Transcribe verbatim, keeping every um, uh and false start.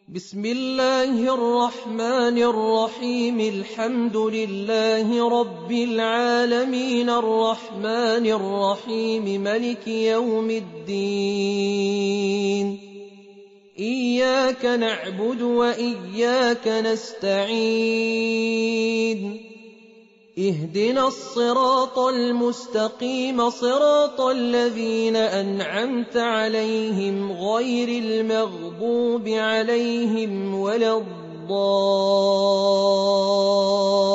بسم الله الرحمن الرحيم الحمد لله رب العالمين الرحمن الرحيم ملك يوم الدين إياك نعبد وإياك نستعين اهدنا الصراط المستقيم صراط الذين أنعمت عليهم غير المغضوب عليهم ولا الضالين